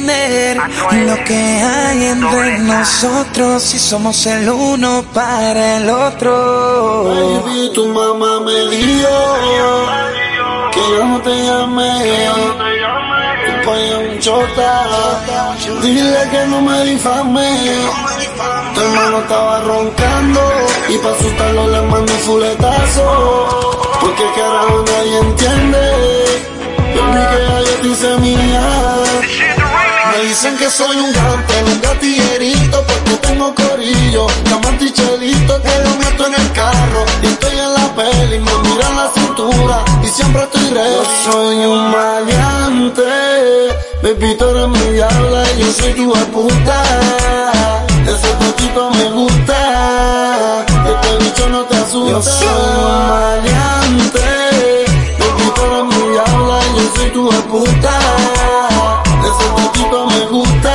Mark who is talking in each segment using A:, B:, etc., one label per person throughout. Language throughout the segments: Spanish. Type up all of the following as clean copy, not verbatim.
A: entender lo que hay entre nosotros si somos el uno para el otro.
B: Baby, tu mamá me dijo que yo no te llamé, tu pai es un chota. Dile que no me difame. Tu hermano estaba roncando y pa' asustarlo le mando un fuletazo. Porque carajo nadie entiende. Baby, que ya yo te hice mía. Me dicen que soy un gante, un gatillerito, porque tengo corillo, diamante y chelito, que lo meto en el carro, y estoy en la peli, me miran la cintura, y siempre estoy ready. Yo soy un maleante, baby, tú eres mi diabla, y yo soy tu puta, ese totito me gusta, este bicho no te asusta. Yo soy un maleante, baby, tú eres mi diabla, y yo soy tu puta. Ese totito me gusta,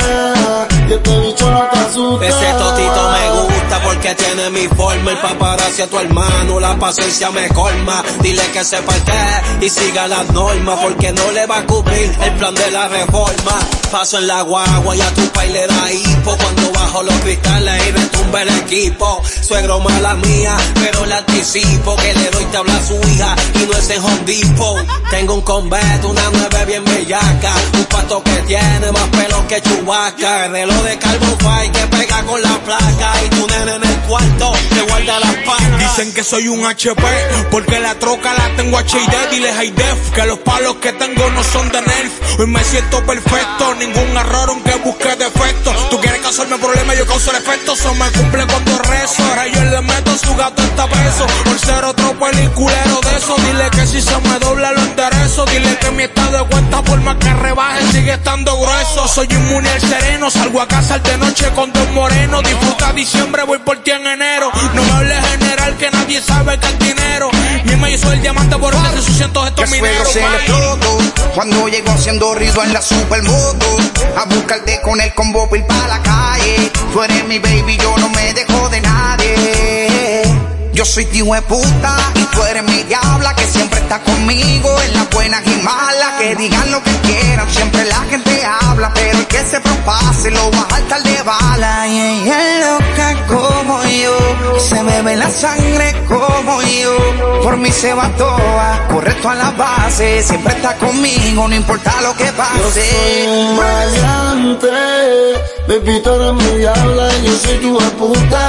B: y este bicho no te asusta.
C: Ese totito me gusta porque tiene mi forma. El paparazzi a tu hermano, la paciencia me colma. Dile que sepa el qué y siga las normas, porque no le va a cubrir el plan de la reforma. Paso en la guagua y a tu pai le da hipo cuando bajo los cristales y retumba el equipo. Suegro mala mía, pero le anticipo que le doy tabla a su hija y no es en Home Depot. Tengo un Convet, una 9 bien bellaca, un pato que tiene más pelos que Chewbacca, el reloj de Carbon Fight que pega con la placa y tu nene en el cuarto te guarda las pacas.
D: Dicen que soy un HP porque la troca la tengo HD. Dile high def que los palos que tengo no son de Nerf. Hoy me siento perfecto, ningún error aunque busque defectos. Tú quieres causarme problemas, yo causo el efecto. Eso me cumple cuando rezo. Ahora yo le meto, su gato está preso por ser otro peliculero de eso. Dile que si se me dobla lo enderezo. Dile que mi estado de cuenta por más que rebaje sigue estando grueso. Soy inmune al sereno, salgo a cazar de noche con dos morenos. Disfruta diciembre, voy por ti en enero. No me hables general que nadie sabe que es dinero. Misma yo soy el diamante por eso se cientos estos mineros.
E: Se le explotó cuando llegó haciendo ruido en la supermoto. A buscarte con el combo ir pa' la calle. Tú eres mi baby, yo no me dejo de nadie. Yo soy tío de puta y tú eres mi diabla, que siempre está conmigo en las buenas y malas. Que digan lo que quieran, siempre la gente habla, pero el que se propase lo va a saltar de bala.
A: Y ella es loca como yo, se bebe la sangre como yo, por mí se va toda, correcto a la base, siempre está conmigo, no importa lo que pase.
B: Yo soy un maleante, baby, tú eres mi diabla, y yo soy tu puta.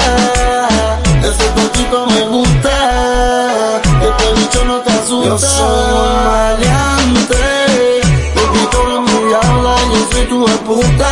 B: Ese totito me gusta, este bicho no te asusta. Yo soy un maleante, baby, tú eres mi diabla, y yo soy tu puta.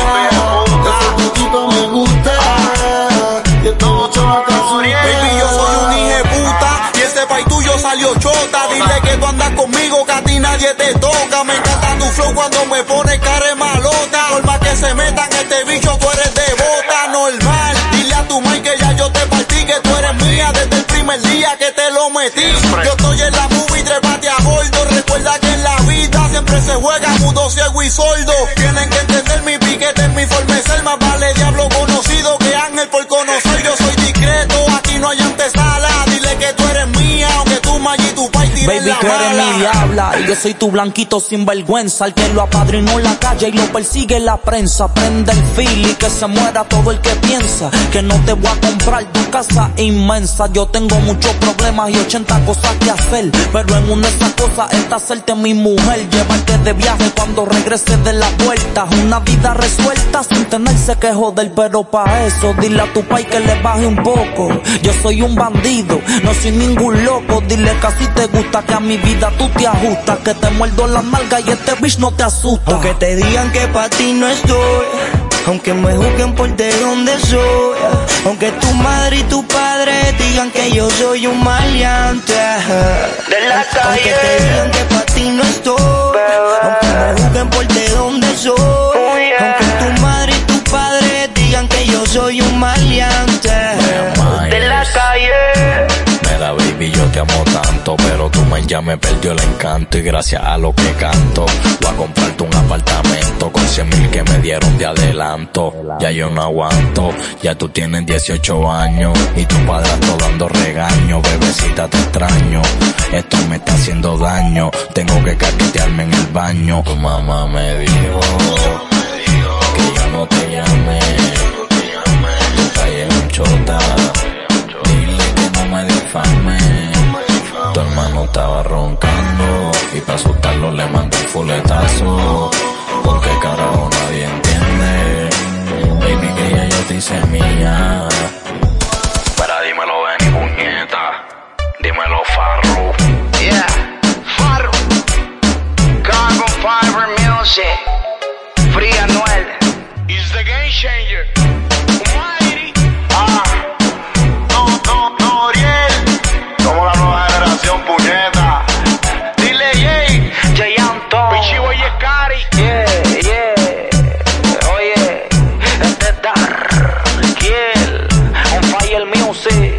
B: Ese totito me gusta, y este bicho no te asusta.
D: Baby, yo soy un hijeputa y ese pai tuyo salió chota. Dile que tú andas conmigo, que a ti nadie te toca. Me encanta tu flow cuando me pone cara malota. Por más que se metan este bicho, tú eres de bota normal. Dile a tu mai que ya yo te partí, que tú eres mía desde el primer día que te lo metí. Yo estoy en la movie, trépate a bordo. Recuerda que en la vida siempre se juega mudo, ciego y sordo. Tienen que entender mi piquete, mi forma de ser. Más vale diablo conocido que ángel por conocer. Yo soy discreto, aquí no hay antesala. Dile que tú eres mía, aunque tú mai y tu pai tiren
F: Baby,
D: la
F: tú eres
D: mala.
F: mi diabla y yo soy tu blanquito sin vergüenza. El que lo apadrinó en la calle y lo persigue la prensa. Prende el fil y que se muera todo el que piensa que no te voy a comprar tu casa inmensa. Yo tengo muchos problemas y 80 cosas que hacer, pero en una de esas cosas está hacerte mi mujer. Llevarte de viaje cuando regreses de la vuelta. Una vida resuelta sin tenerse que joder, pero pa' eso dile a tu pai que le baje un poco. Yo soy un bandido, no soy ningún loco. Dile que así te gusta, que a mi vida tú te ajustas, que te muerdo la nalga y este bitch no te asusta.
A: Aunque te digan que pa' ti no estoy, aunque me juzguen por de donde soy, aunque tu madre y tu padre digan que yo soy un maleante de la calle. Aunque te digan que pa' ti no estoy, aunque me juzguen por de donde soy, aunque tu madre y tu padre digan que yo soy un maleante de la calle.
G: Mira, baby, yo te amo tanto, pero tu man ya me perdió el encanto. Y gracias a lo que canto, voy a comprarte un apartamento con 100,000 que me dieron de adelanto. Ya yo no aguanto, ya tú tienes 18 años y tu padrastro dando regaño. Bebecita, te extraño, esto me está haciendo daño. Tengo que caquetearme en el baño. Tu mamá me dijo estaba roncando y para asustarlo le mandé un fuletazo. Porque carajo nadie entiende, baby, que ya yo te hice mía. Pero dímelo Benny puñeta, dímelo Farru.
E: Yeah, Farru, Carbon Fiber Music, Free Anuel.
D: He's the game changer.
B: Somos la nueva generación, puñeta.
D: Dile Jay,
E: Jay Anton,
D: Pichibo y Escari.
E: Oye, este es Darkiel, on Fire Music.